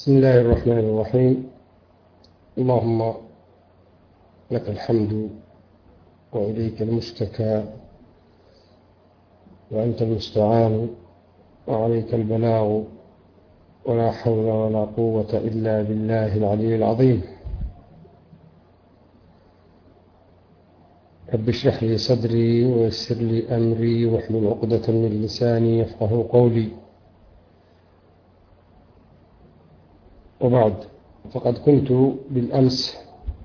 بسم الله الرحمن الرحيم. اللهم لك الحمد وإليك المشتكى وأنت المستعان وعليك البلاغ ولا حول ولا قوة إلا بالله العلي العظيم. رب اشرح لي صدري ويسر لي أمري واحلل عقدة من لساني يفقه قولي. وبعد، فقد كنت بالأمس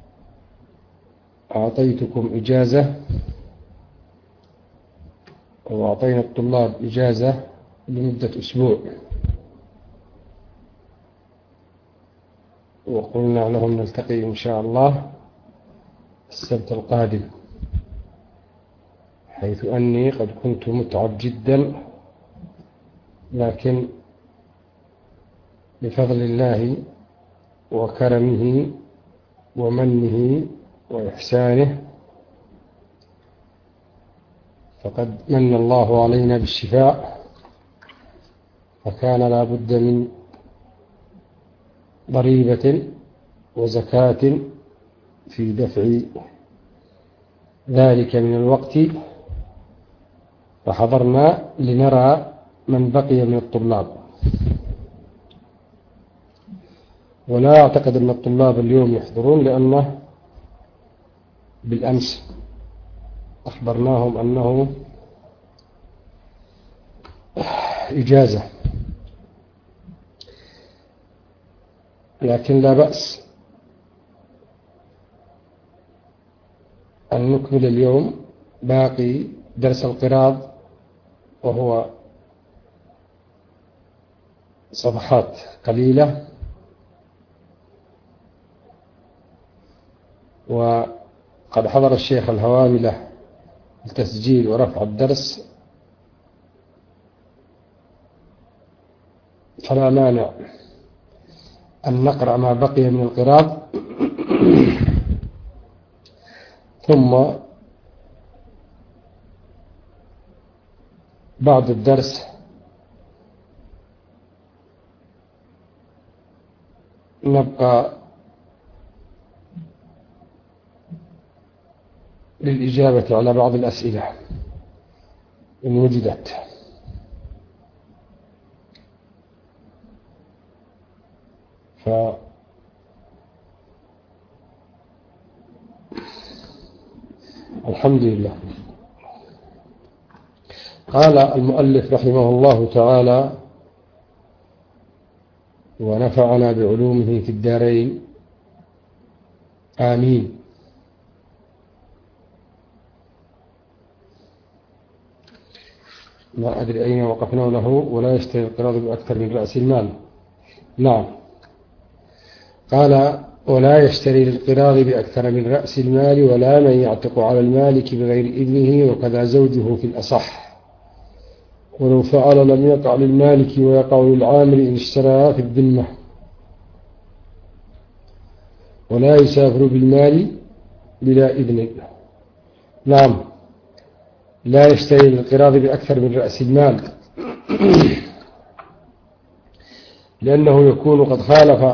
أعطيتكم إجازة وأعطينا الطلاب إجازة لمدة أسبوع، وقلنا لهم نلتقي إن شاء الله السبت القادم، حيث أني قد كنت متعب جدا، لكن بفضل الله وكرمه ومنه وإحسانه فقد من الله علينا بالشفاء، فكان لا بد من ضريبة وزكاة في دفع ذلك من الوقت، فحضرنا لنرى من بقي من الطلاب. ولا أعتقد أن الطلاب اليوم يحضرون، لأنه بالأمس أخبرناهم أنه إجازة، لكن لا بأس أن نكمل اليوم باقي درس القراض، وهو صفحات قليلة، وقد حضر الشيخ الهواملة التسجيل ورفع الدرس، فلا مانع أن نقرأ ما بقي من القراض ثم بعد الدرس نبقى للإجابة على بعض الأسئلة إن وجدت. الحمد لله. قال المؤلف رحمه الله تعالى: ونفعنا بعلومه في الدارين، آمين. ما أدري أين وقفنا له. ولا يشتري القراض بأكثر من رأس المال. نعم، قال: ولا يشتري للقراض بأكثر من رأس المال، ولا من يعتق على المالك بغير إذنه، وكذا زوجه في الأصح، ولو فعل لم يقع للمالك ويقع للعامل إن اشترى في الذمة. ولا يسافر بالمال بلا إذن. نعم، لا يشتري للقراض بأكثر من رأس المال لأنه يكون قد خالف.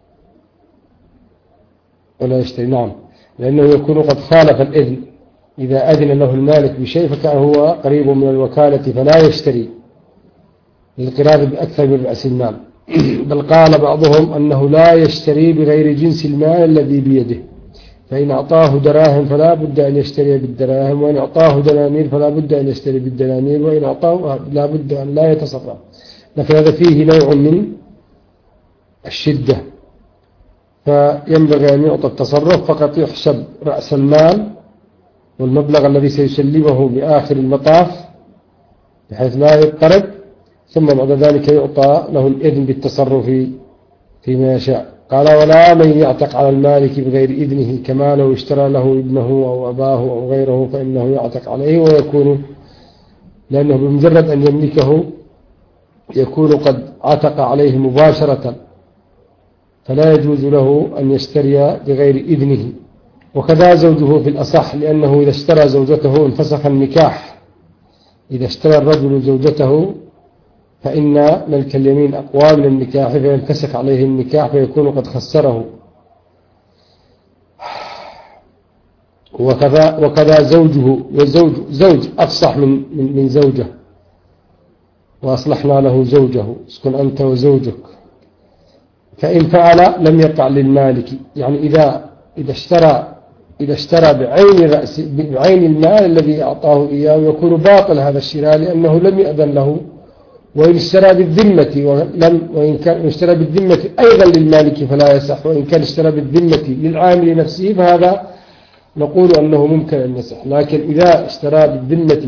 ولا يشتري، نعم، لأنه يكون قد خالف الإذن. إذا أذن له المالك بشيء فكان هو قريب من الوكالة، فلا يشتري للقراض بأكثر من رأس المال. بل قال بعضهم أنه لا يشتري بغير جنس المال الذي بيده، فإن أعطاه دراهم فلا بد أن يشتري بالدراهم، وإن أعطاه دنانير فلا بد أن يشتري بالدنانير، وإن أعطاه لا بد أن لا يتصرف. لكن هذا فيه نوع من الشدة، فينبغي أن يعطى التصرف، فقط يحسب رأس المال والمبلغ الذي سيسلمه بآخر المطاف بحيث لا يضطرب، ثم بعد ذلك يعطى له الإذن بالتصرف فيما يشاء. قال: ولا من يعتق على المالك بغير إذنه، كما لو اشترى له ابنه أو أباه أو غيره فإنه يعتق عليه، ويكون لأنه بمجرد أن يملكه يكون قد عتق عليه مباشرة، فلا يجوز له أن يشتري بغير إذنه. وكذا زوجه في الأصح، لأنه إذا اشترى زوجته انفسخ النكاح. إذا اشترى الرجل زوجته فإن ملك اليمين أقوى من النكاح فينفسخ عليه النكاح فيكون قد خسره. وكذا زوجه، زوج أفصح من زوجه، وأصلحنا له زوجه، اسكن أنت وزوجك. فإن فعل لم يقع للمالك، يعني إذا اشترى بعين المال الذي أعطاه إياه يكون باطل هذا الشراء لأنه لم يأذن له. وإن اشترى بالذمة وإن كان اشترى بالذمة أيضا للمالك فلا يصح، وإن كان اشترى بالذمة للعامل نفسه فهذا نقول أنه ممكن أن يصح. لكن إذا اشترى بالذمة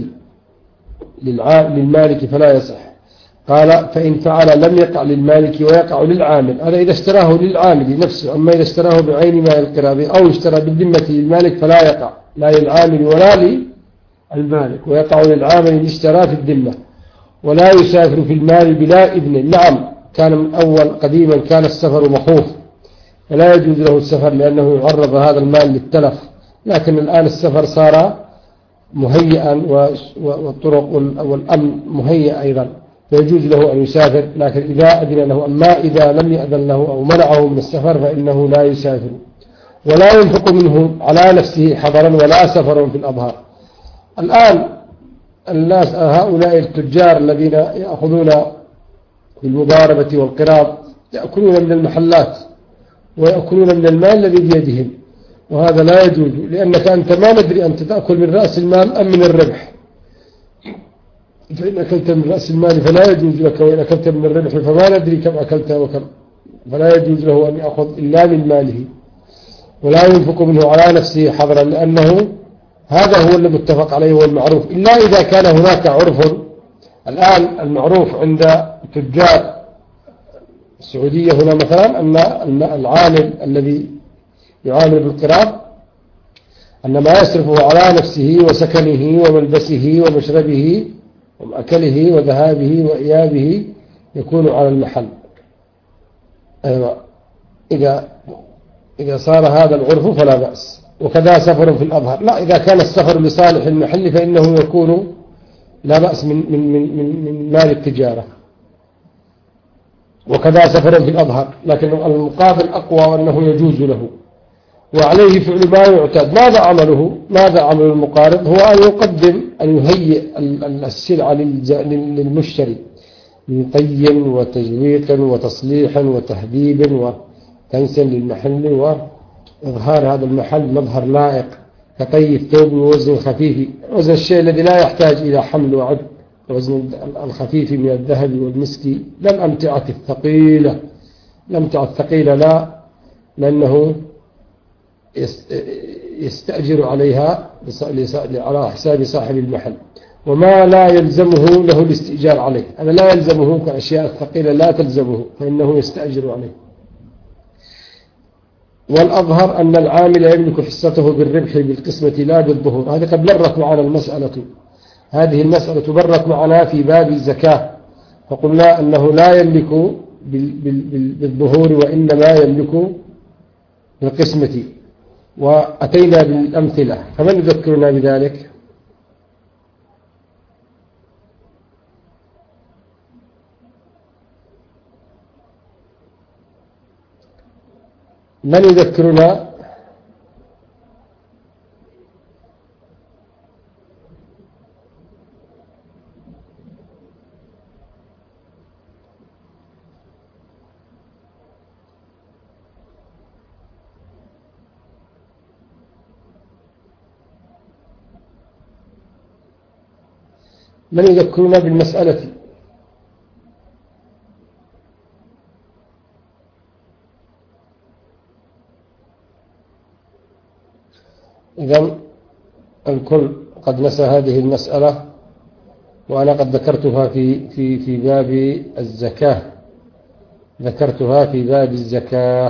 للمالك فلا يصح. قال فإن فعل لم يقع للمالك ويقع للعامل، هذا إذا اشتراه للعامل نفسه. أما إذا اشتراه بعين مال القراب أو اشترى بالذمة للمالك فلا يقع لا للعامل ولا للمالك، ويقع للعامل اللي اشتراه في الذمة. ولا يسافر في المال بلا إذن. نعم، كان من أول قديما كان السفر مخوف فلا يجوز له السفر لأنه يعرض هذا المال للتلف، لكن الآن السفر صار مهيئا والطرق والأمن مهيئ أيضا، فيجوز له أن يسافر. لكن إذا أذن له، أما إذا لم يأذن له أو منعه من السفر فإنه لا يسافر. ولا ينفق منه على نفسه حضرا ولا سفر في الأظهار. الآن الناس هؤلاء التجار الذين يأخذون بالمضاربة والقراض يأكلون من المحلات ويأكلون من المال الذي بيدهم، وهذا لا يجوز، لأنك أنت ما ندري أنت تأكل من رأس المال أم من الربح. فإن أكلت من رأس المال فلا يجوز لك، وإن أكلت من الربح فما ندري كم أكلت وكم، فلا يجوز له أن يأخذ إلا من ماله. ولا ينفق منه على نفسه حضرا، لأنه هذا هو اللي متفق عليه والمعروف، إلا إذا كان هناك عرف. الآن المعروف عند تجار السعودية هنا مثلا أن العامل الذي يعامل بالقراض أن ما يصرفه على نفسه وسكنه وملبسه ومشربه ومأكله وذهابه وإيابه يكون على المحل. أيوة، إذا صار هذا العرف فلا بأس. وكذا سفر في الأظهر، لا، إذا كان السفر لصالح المحل فإنه يكون لا بأس من مال التجارة. وكذا سفر في الأظهر، لكن المقابل أقوى أنه يجوز له. وعليه فعل ما يعتاد. ماذا عمل المقارض؟ هو أن يهيئ السلعة للمشتري من طي وتجويق وتصليح وتهذيب وتنسيق للمحل وإظهار هذا المحل مظهر لائق، كطي الثوب ووزن خفيف، وزن الشيء الذي لا يحتاج إلى حمل وعد، وزن الخفيف من الذهب والمسك، لا الأمتعة الثقيلة. الأمتعة الثقيلة لا، لأنه يستأجر عليها على حساب صاحب المحل، وما لا يلزمه له الاستئجار عليه، هذا لا يلزمه كأشياء الثقيلة لا تلزمه، فإنه يستأجر عليه. والأظهر أن العامل يملك حصته بالربح بالقسمة لا بالظهور. هذه قد مرت معنا هذه المسألة مرت معنا في باب الزكاة، فقلنا أنه لا يملك بالظهور وإنما يملك بالقسمة، وأتينا بالأمثلة. فمن يذكرنا بذلك؟ من يذكرنا؟ من يذكرنا بالمسألة؟ إذن الكل قد نسى هذه المسألة، وأنا قد ذكرتها في باب الزكاة، ذكرتها في باب الزكاة،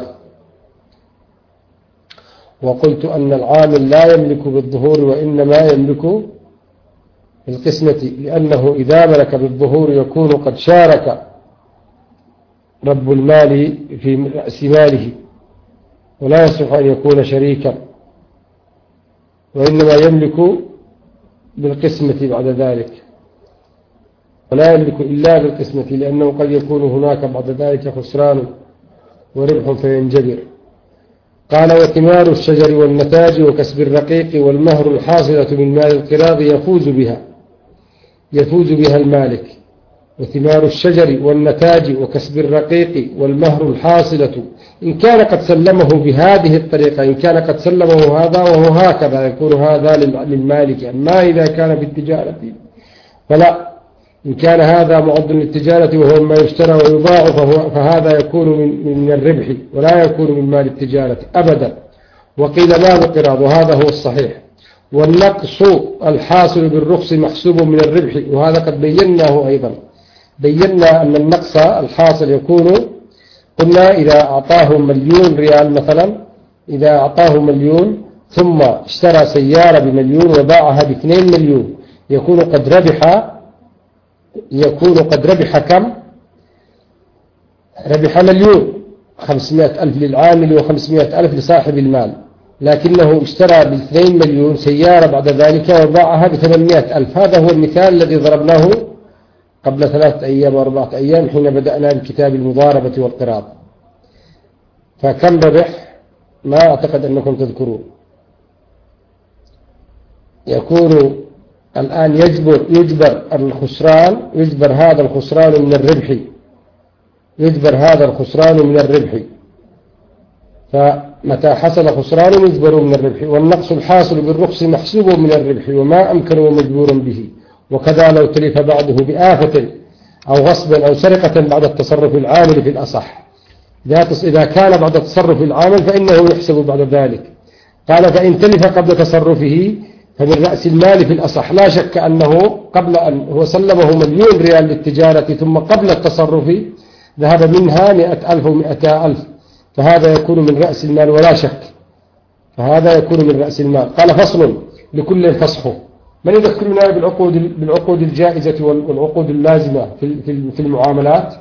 وقلت أن العامل لا يملك بالظهور وإنما يملك بالقسمة، لأنه إذا ملك بالظهور يكون قد شارك رب المال في رأس ماله، ولا يصح أن يكون شريكا، وإنما يملك بالقسمة بعد ذلك. ولا يملك إلا بالقسمة، لأنه قد يكون هناك بعد ذلك خسران وربح فينجبر. قال: وثمار الشجر والنتاج وكسب الرقيق والمهر الحاصلة من مال القراض يفوز بها المالك. وثمار الشجر والنتاج وكسب الرقيق والمهر الحاصلة إن كان قد سلمه بهذه الطريقة، إن كان قد سلمه هذا وهو هكذا يكون هذا للمالك. أما إذا كان بالتجارة فلا، إن كان هذا معد للتجارة وهو ما يشترى ويباع فهذا يكون من الربح ولا يكون من مال التجارة أبدا. وقيل مال القراض، وهذا هو الصحيح. والنقص الحاصل بالرخص محسوب من الربح، وهذا قد بيناه أيضا. بينا أن النقص الحاصل يكون، قلنا إذا أعطاه 1,000,000 ريال مثلا، إذا أعطاه 1,000,000 ثم اشترى سيارة ب1,000,000 وباعها ب2,000,000 يكون قد ربح كم؟ ربح 1,500,000 للعامل و500,000 لصاحب المال، لكنه اشترى ب2,000,000 سيارة بعد ذلك وباعها ب800,000. هذا هو المثال الذي ضربناه قبل 3 أيام و4 أيام حين بدأنا بكتاب المضاربة والقراض. فكم ربح؟ ما أعتقد أنكم تذكرون. يكون الآن يجبر هذا الخسران من الربح، فمتى حصل خسران يجبر من الربح. والنقص الحاصل بالرخص محسوب من الربح وما أمكن ومجبور به. وكذا لو تلف بعضه بآفة أو غصب أو سرقة بعد التصرف العامل في الأصح. إذا كان بعد تصرف العامل فإنه يحسب بعد ذلك. قال: فإن تلف قبل تصرفه فمن رأس المال في الأصح. لا شك أنه قبل أن هو سلمه 1,000,000 ريال للتجارة، ثم قبل التصرف ذهب منها 100,000 و200,000، فهذا يكون من رأس المال ولا شك، فهذا يكون من رأس المال. قال: فصل لكل فصحه. من يذكرنا بالعقود الجائزة والعقود اللازمة في المعاملات؟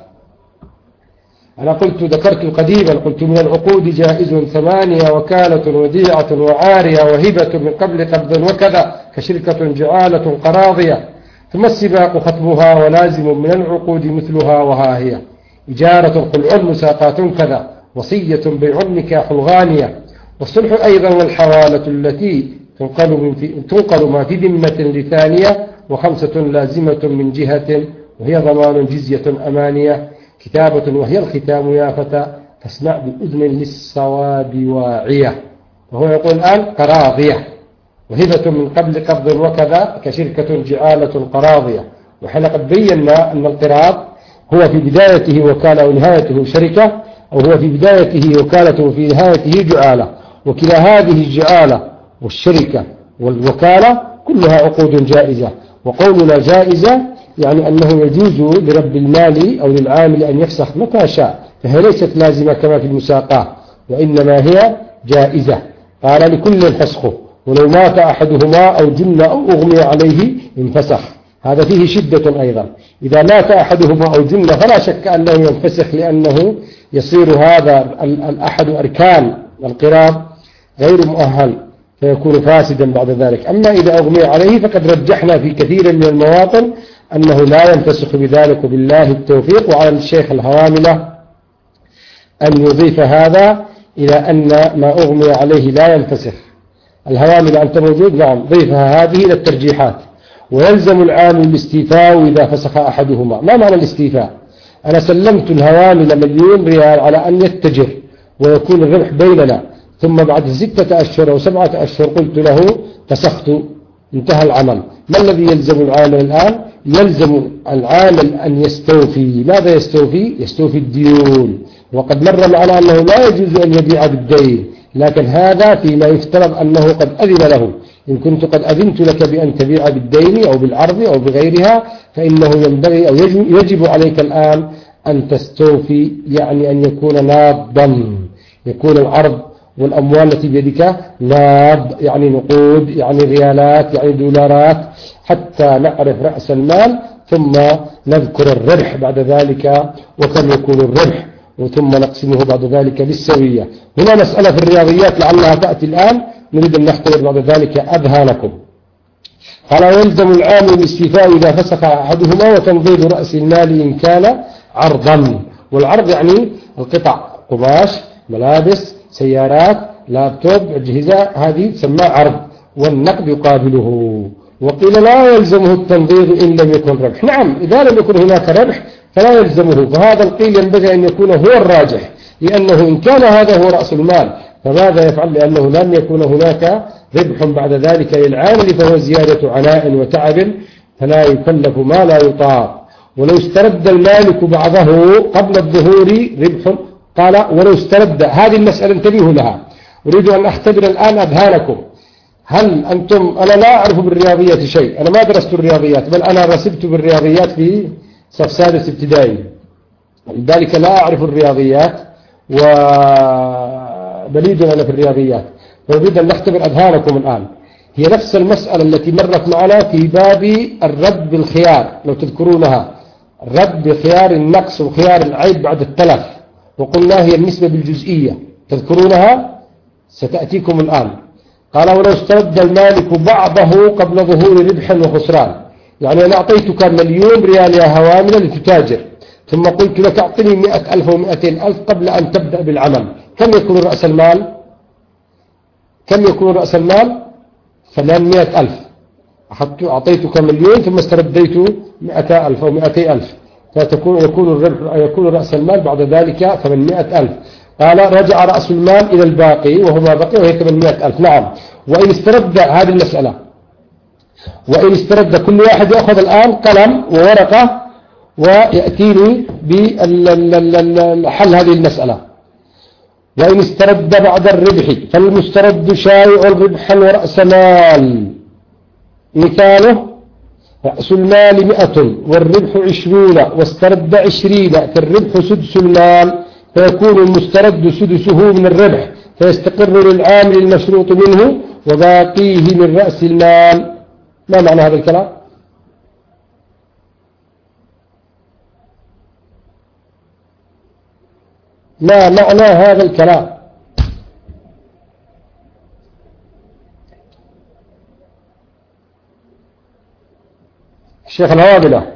أنا ذكرت قديما، قلت من العقود جائز 8: وكالة وديعة وعارية وهبة من قبل قبض وكذا، كشركة جعالة قراضية. ثم السباق ختمها، ولازم من العقود مثلها وها هي: إجارة خلع مساقات كذا، وصية بيع نكاح الغانية. والصلح أيضا والحوالة التي تنقل ما في ذمة لثانية، و5 لازمة من جهة، وهي ضمان جزية أمانية. كتابة وهي الختام يا فتى، فاسمع بأذن للصواب واعية. وهو يقول الآن قراضية، وهبة من قبل قبض وكذا، كشركة جعالة قراضية. وحين قد بينا أن القراض هو في بدايته وكالة ونهايته شركة، أو هو في بدايته وكالة وفي نهايته جعالة. وكلا هذه الجعالة والشركة والوكالة كلها عقود جائزة. وقولنا جائزة يعني أنه يجوز لرب المال أو للعامل أن يفسخ متى شاء، فهي ليست لازمة كما في المساقات، وإنما هي جائزة. قال: لكل فسخه، ولو مات أحدهما أو جن أو أغمي عليه انفسخ. هذا فيه شدة أيضا. إذا مات أحدهما أو جن فلا شك أنه ينفسخ، لأنه يصير هذا الأحد أركان القراض غير مؤهل، فيكون فاسدا بعد ذلك. أما إذا أغمي عليه فقد رجحنا في كثير من المواطن أنه لا ينفسخ بذلك، وبالله التوفيق. وعلى الشيخ الهواملة أن يضيف هذا إلى أن ما أغمي عليه لا ينفسخ. الهواملة أنت موجود؟ نعم، ضيفها هذه إلى الترجيحات. ويلزم العامل الاستيفاء إذا فسخ أحدهما. ما معنى الاستيفاء؟ أنا سلمت الهوامل 1,000,000 ريال على أن يتجر ويكون الربح بيننا، ثم بعد 6 أشهر أو 7 أشهر قلت له فسخت، انتهى العمل. ما الذي يلزم العامل الآن؟ يلزم العامل أن يستوفي. ماذا يستوفي؟ يستوفي الديون. وقد مر معنا أنه لا يجوز أن يبيع بالدين، لكن هذا فيما يفترض أنه قد أذن له. إن كنت قد أذنت لك بأن تبيع بالدين أو بالعرض أو بغيرها، فإنه ينبغي أو يجب عليك الآن أن تستوفي، يعني أن يكون ناضا، يكون العرض والأموال التي بيدك ناض، يعني نقود، يعني ريالات، يعني دولارات، حتى نعرف رأس المال، ثم نذكر الربح بعد ذلك وكم يكون الربح، وثم نقسمه بعد ذلك بالسوية. هنا مسألة في الرياضيات لعلها تأتي الآن، نريد أن نختبر بعد ذلك أذهانكم. قال ويلزم العامل الاستيفاء إذا فسخ أحدهما وتنضيد رأس المال إن كان عرضا. والعرض يعني القطع، قماش، ملابس، سيارات، لابتوب، أجهزة، هذه تسمى عرض، والنقد يقابله. وقيل لا يلزمه التنضيد إن لم يكن ربح. نعم، إذا لم يكن هناك ربح فلا يلزمه، فهذا القيل ينبغي أن يكون هو الراجح، لأنه إن كان هذا هو رأس المال فماذا يفعل؟ لأنه لم يكن هناك ربح بعد ذلك للعامل، فهو زيادة عناء وتعب فلا يكلف ما لا يطاق. ولو استرد المالك بعضه قبل الظهور ربح. قال ولو استرد، هذه المسألة انتبهوا لها، أريد أن أختبر الآن أذهانكم. هل أنتم، أنا لا أعرف بالرياضيات شيء، أنا ما درست الرياضيات، بل أنا رسبت بالرياضيات في صف سادس ابتدائي، لذلك لا أعرف الرياضيات وبليد أنا في الرياضيات، فأريد أن نختبر أذهانكم الآن. هي نفس المسألة التي مرت معنا في باب الرد بالخيار، لو تذكرونها، الرد بخيار النقص وخيار العيب بعد التلف، وقلنا هي النسبة بالجزئية، تذكرونها؟ ستأتيكم الآن. قال ولو استرد المالك بعضه قبل ظهور ربح وخسران، يعني أنا أعطيتك 1,000,000 ريال يا هوامل لتتاجر، ثم قلت لك أعطني 100,000 أو 200,000 قبل أن تبدأ بالعمل، كم يكون رأس المال؟ كم يكون رأس المال؟ 800,000. أعطيتك 1,000,000 ثم استرديت 100,000 أو 200,000، يكون رأس المال بعد ذلك 800,000. قال رجع رأس المال إلى الباقي وهو ما بقي وهي 800,000. نعم. وإن استرد، هذه المسألة، وإن استرد، كل واحد يأخذ الآن قلم وورقة ويأتيني بحل هذه المسألة. وإن استرد بعد الربح فالمسترد شائع ربحا ورأس مال. مثاله رأس المال 100 والربح 20 واسترد 20، فالربح سدس المال، فيكون المسترد سدسه من الربح، فيستقر للعامل المشروط منه وباقيه من رأس المال. ما معنى هذا الكلام؟ ما معنى هذا الكلام؟ الشيخ الهوابلة،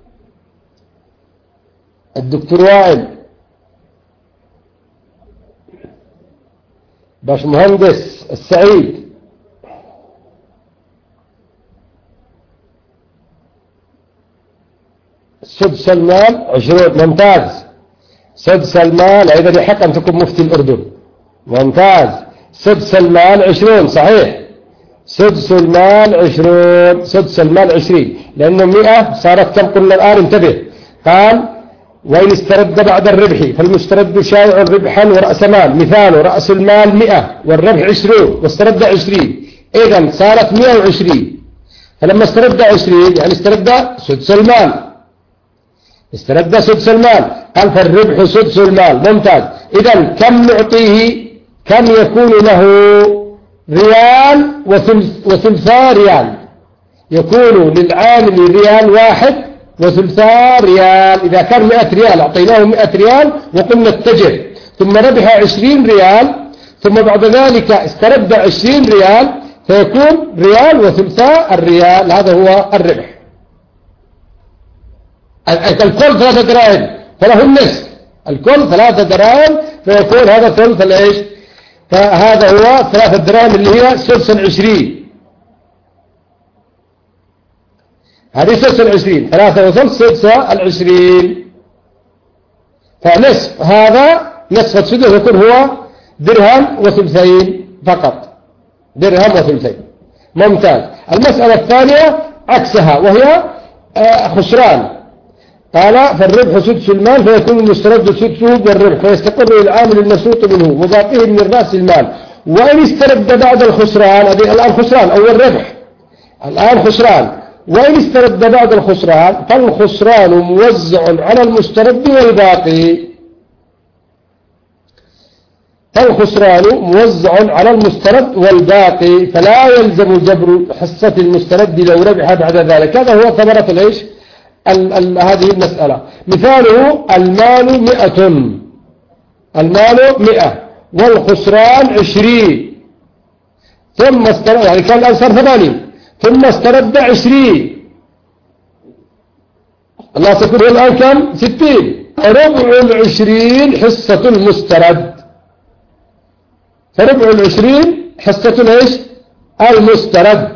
الدكتور وائل، باش مهندس السعيد، سدس المال 20. ممتاز. سدس المال، إذا يحق أن تكون مفتي الأردن. ممتاز. سدس المال 20 صحيح. سدس المال 20، سدس المال 20، لأنه 100 صارت كم قلنا الآن؟ انتبه. قال وإن استرد بعد الربح فالمسترد شائع ربحا ورأس مال. مثاله رأس المال 100 والربح 20 واسترد 20، إذن صارت 120. فلما استرد 20 يعني استرد سدس المال، استرد سدس المال، قال فالربح سدس المال. ممتاز. إذن كم نعطيه؟ كم يكون له؟ ريال وثلثا ريال. يكون للعامل ريال واحد وثلثا ريال. إذا كان 100 ريال أعطيناه 100 ريال وقلنا اتجر، ثم ربح 20 ريال، ثم بعد ذلك استرد 20 ريال، فيكون ريال وثلثا الريال، هذا هو الربح. الكل 3 دراهم فله النصف، الكل 3 دراهم، فيكون هذا ثلث الايش؟ فهذا هو 3 دراهم اللي هي سدس 20. هذه سدس 20، 3 وثلث سدس 20. فنصف هذا، نصف السدس يكون هو درهم وثلثين فقط، درهم وثلثين. ممتاز. المسألة الثانية عكسها وهي خسران. قال فالربح سدس المال، فيكون المسترد سدسه بالربح، فيستقر العامل المشروط منه وباقيه من رأس المال. وإن استرد بعد الخسران، الآن خسران أو الربح، الآن خسران، وإن استرد بعد الخسران فالخسران موزع على المسترد والباقي. فالخسران موزع على المسترد والباقي، فلا يلزم جبر حصة المسترد لو ربح بعد ذلك. هذا هو ثمرة العيش هذه المسألة. مثاله المال 100، المال 100 والخسران 20، ثم استرد، يعني كان الآن صار 80، ثم استرد 20. الله تكون الآن كم؟ 60. ربع 20 حصة المسترد. فربع 20 حصة ايش؟ المسترد.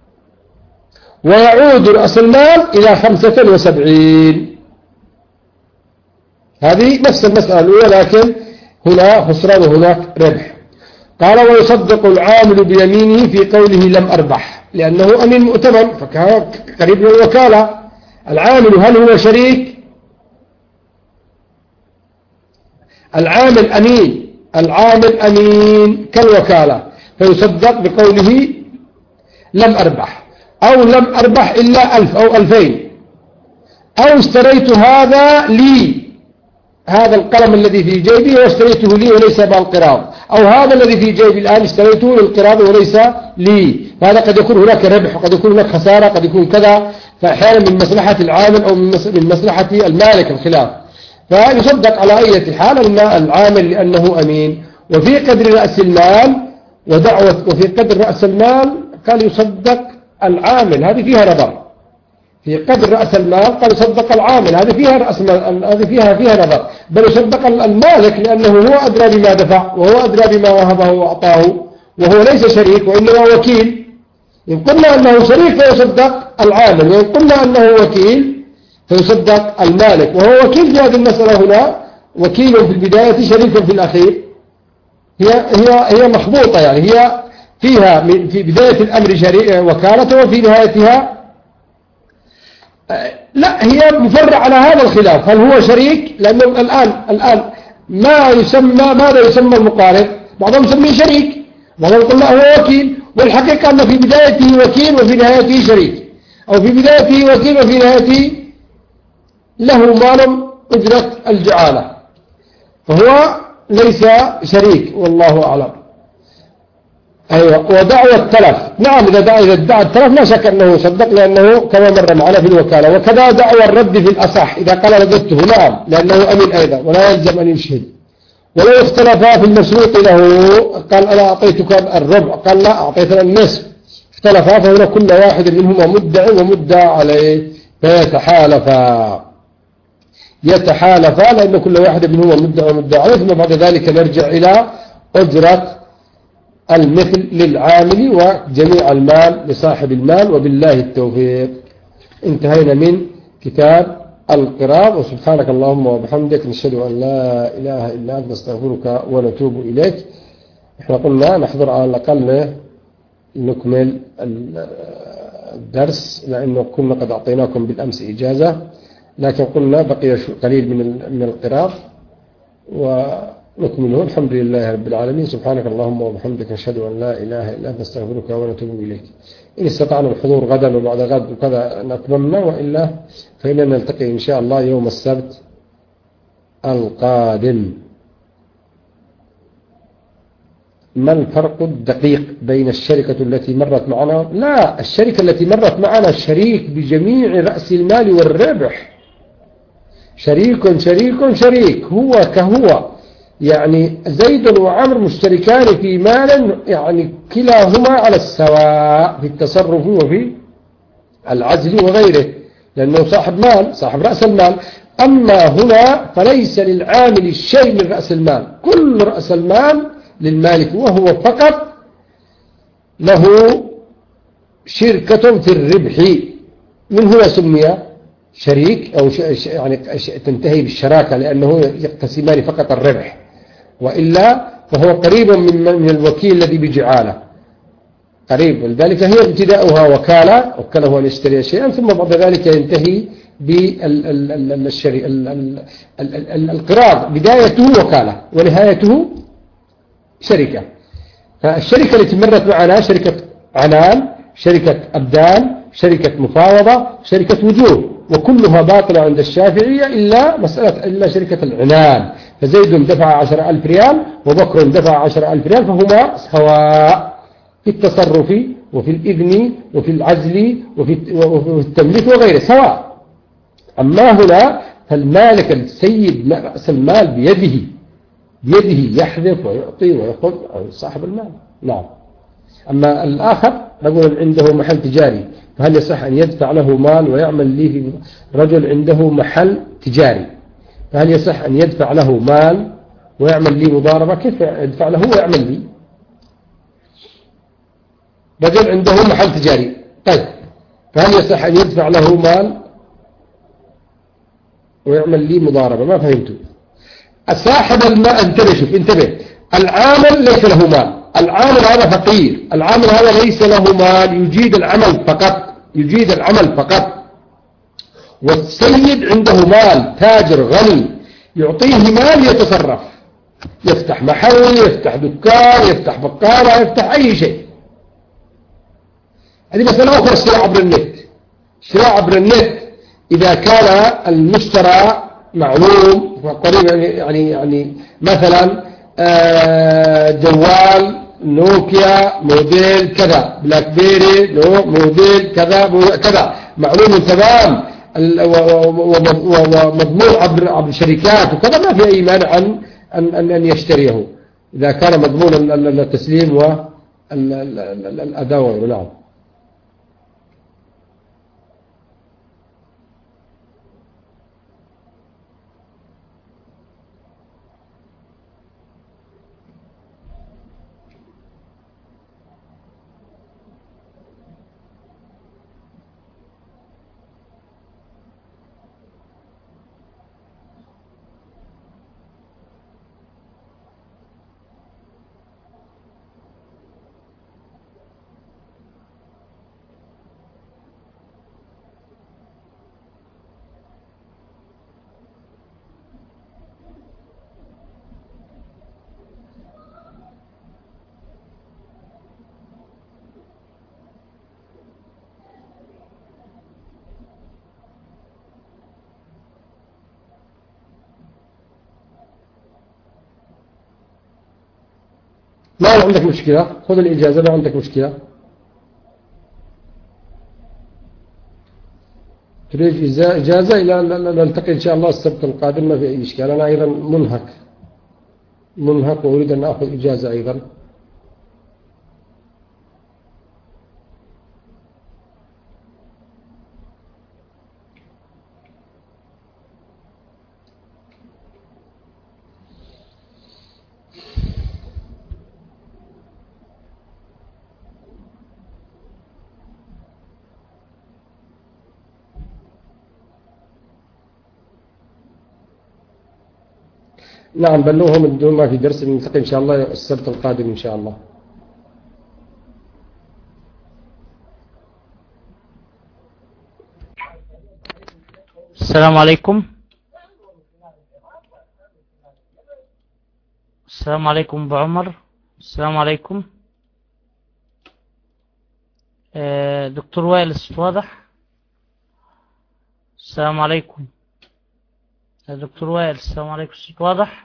ويعود رأس المال إلى 75. هذه نفس المسألة الأولى، لكن هنا خسران وهناك ربح. قال ويصدق العامل بيمينه في قوله لم أربح، لأنه أمين مؤتمن فكان قريب من الوكالة. العامل هل هو شريك؟ العامل أمين، العامل أمين كالوكالة، فيصدق بقوله لم أربح، أو لم أربح إلا 1000 أو 2000، أو اشتريت هذا لي، هذا القلم الذي في جيبي واشتريته لي وليس بالقراض، أو هذا الذي في جيبي الآن اشتريته للقراض وليس لي. فهذا قد يكون هناك ربح وقد يكون هناك خسارة، قد يكون كذا، فأحيانا من مصلحة العامل أو من مصلحة المالك الخلاف. فيصدق على أي حال أن العامل لأنه أمين. وفي قدر رأس المال ودعوة، وفي قدر رأس المال قال يصدق العامل، هذه فيها نظر. في قدر رأس المال قال يصدق العامل، هذه فيها رأس المال، هذه فيها نظر. بل يصدق المالك لأنه هو أدرى بما دفع، وهو أدرى بما وهبه وأعطاه، وهو ليس شريك وإنما وكيل. إن قلنا أنه شريك فيصدق العامل، وإن قلنا أنه وكيل فيصدق المالك. وهو وكيل في هذه المسألة هنا، وكيل في البداية شريك في الأخير. هي مخبوطة، يعني هي فيها في بداية الأمر وكالة، وفي نهايتها لا، هي مفرع على هذا الخلاف. هل هو شريك؟ لأنه الآن ماذا يسمى المقارب؟ بعضهم يسميه شريك، بعضهم يقول لا هو وكيل، والحقيقة أن في بدايته وكيل وفي نهايته شريك، أو في بدايته وكيل وفي نهايته له مال أجرة الجعالة، فهو ليس شريك والله أعلم. أيوة. ودعوى التلف، نعم إذا دعا التلف لا شك أنه صدق، لأنه كما مر معنا في الوكالة. وكذا دعوى الرد في الأصح إذا قال رددته، نعم لأنه أمين أيضا ولا يلزم أن يشهد. ولو اختلفا في المسروق له، قال أنا أعطيتك الربع، قال لا أعطيتنا النصف، اختلفا، فهنا كل واحد منهما مدعي ومدعى عليه، يتحالفا لأن كل واحد منهما مدعي ومدعى عليه. ثم بعد ذلك نرجع إلى أجرة المثل للعامل وجميع المال لصاحب المال، وبالله التوفيق. انتهينا من كتاب القراض. وسبحانك اللهم وبحمدك، نشهد أن لا إله إلا أنت، نستغفرك ونتوب إليك. احنا قلنا نحضر على الأقل نكمل الدرس، لأنه كنا قد أعطيناكم بالأمس إجازة، لكن قلنا بقي قليل من القراض ونكمله. الحمد لله رب العالمين. سبحانك اللهم وبحمدك، نشهد أن لا إله إلا أنت، نستغفرك ونتوب إليك. إن استطعنا الحضور غدا وبعد غد وكذا نتمنى، وإلا فإننا نلتقي إن شاء الله يوم السبت القادم. ما الفرق الدقيق بين الشركة التي مرت معنا؟ لا، الشركة التي مرت معنا شريك بجميع رأس المال والربح، شريك هو كهو، يعني زيد وعمر مشتركان في مال، يعني كلاهما على السواء في التصرف وفي العزل وغيره، لأنه صاحب مال، صاحب رأس المال. أما هنا فليس للعامل شيء من رأس المال، كل رأس المال للمالك، وهو فقط له شركة في الربح. من هنا سمي شريك، أو يعني تنتهي بالشراكة، لأنه يقتسمان فقط الربح، وإلا فهو قريب من الوكيل الذي بجعالة، قريب. ولذلك هي ابتداؤها وكله أن يشتري شيئا، ثم بعد ذلك ينتهي بالقراض. بدايته وكالة ونهايته شركة. فالشركة التي مرت معنا شركة عنان، شركة أبدان، شركة مفاوضة، شركة وجوه، وكلها باطلة عند الشافعية إلا شركة العنان. فزيد دفع 10,000 ريال وبكر دفع 10,000 ريال، فهما سواء في التصرف وفي الإذن وفي العزل وفي التمليك وغيره، سواء. أما هنا فالمالك السيد رأس المال بيده يحذف ويعطي ويأخذ صاحب المال. نعم. أما الآخر رجل عنده محل تجاري، فهل يصح أن يدفع له مال ويعمل لي في رجل عنده محل تجاري، فهل يصح أن يدفع له مال ويعمل لي مضاربة؟ كيف يدفع له ويعمل لي؟ رجل عنده محل تجاري، طيب فهل يصح أن يدفع له مال ويعمل لي مضاربة؟ ما فهمته. صاحب الماء، انتبه، شوف انتبه، العامل ليس له مال، العامل هذا فقير، العامل هذا ليس له مال، يجيد العمل فقط، يجيد العمل فقط. والسيد عنده مال، تاجر غني، يعطيه مال يتصرف، يفتح محل، يفتح دكان، يفتح بقالة، يفتح أي شيء. هذه مسألة أخرى. الشراء عبر النت، الشراء عبر النت إذا كان المشترى معلوم قريبا، يعني مثلا جوال نوكيا موديل كذا، بلاك بيري موديل كذا كذا، معلوم تمام ومضمون عبر شركات وكذا، ما في أي مانع أن يشتريه إذا كان مضمون التسليم والأداء. نعم. ما عندك مشكلة، خذ الإجازة، ما عندك مشكلة. تريد إجازة إلى نلتقي إن شاء الله السبت القادم، ما في أي إشكال. أنا أيضا منهك وأريد أن أخذ إجازة أيضا. نعم بلوهم بدون ما في درس، نلتقي إن شاء الله السبت القادم إن شاء الله. السلام عليكم. السلام عليكم أبو عمر. السلام عليكم. دكتور وائل، الصوت واضح؟ السلام عليكم يا دكتور وائل. السلام عليكم، الصوت واضح؟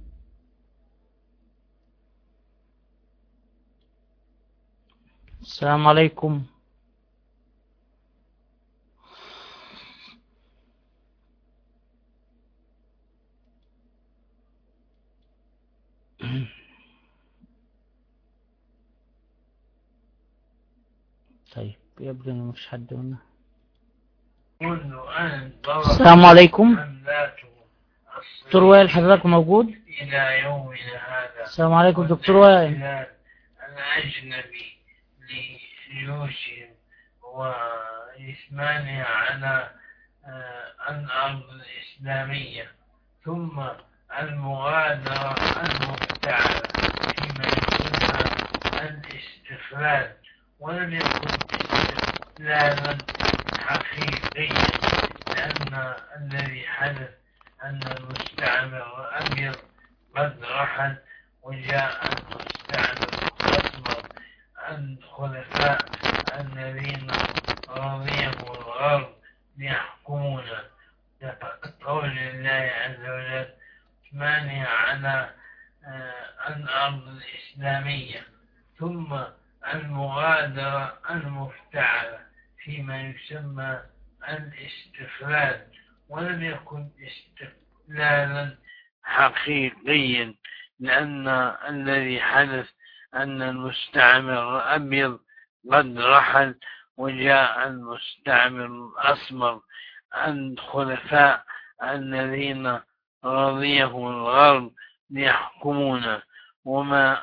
السلام عليكم. طيب يبدو انه مش حد هنا. السلام عليكم دكتور وائل، حضرتك موجود؟ إلى يومنا هذا السلام عليكم دكتور وائل. الأجنبي لجيوشهم وإثمانها على الأرض الإسلامية، ثم المغادرة المفتعلة فيما يسمى الاستقلال، ولم يكن استقلالا حقيقيا، لأن الذي حدث أن المستعمر الأبيض قد رحل، وجاء المستعمر الأسمر الخلفاء الذين رضيهم الغرب يحكمون قول الله عز وجل إثمانها على الأرض الإسلامية، ثم المغادرة المفتعلة فيما يسمى الاستقلال، ولم يكن استقلالا حقيقيا، لأن الذي حدث أن المستعمر الأبيض قد رحل وجاء المستعمر الأسمر الخلفاء الذين رضيهم الغرب ليحكمونا وما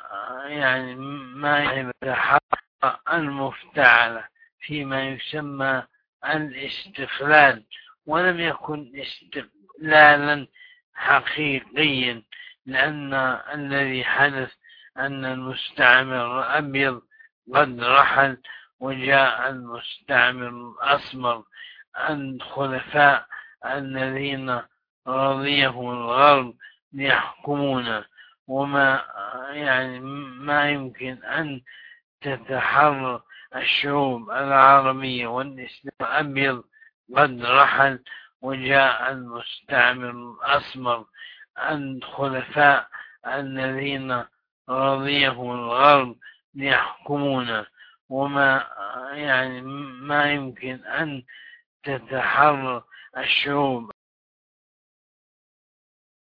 يتحقق المفتعلة فيما يسمى الاستقلال، ولم يكن استقلالا حقيقيا، لأن الذي حدث أن المستعمر الأبيض قد رحل وجاء المستعمر الأسمر الخلفاء الذين رضيهم الغرب ليحكمونا وما ما يمكن أن تتحرر الشعوب العربية والإسلام الأبيض قد رحل وجاء المستعمر الأسمر الخلفاء الذين رضيهم الغرب ليحكمونا وما ما يمكن أن تتحرر الشعوب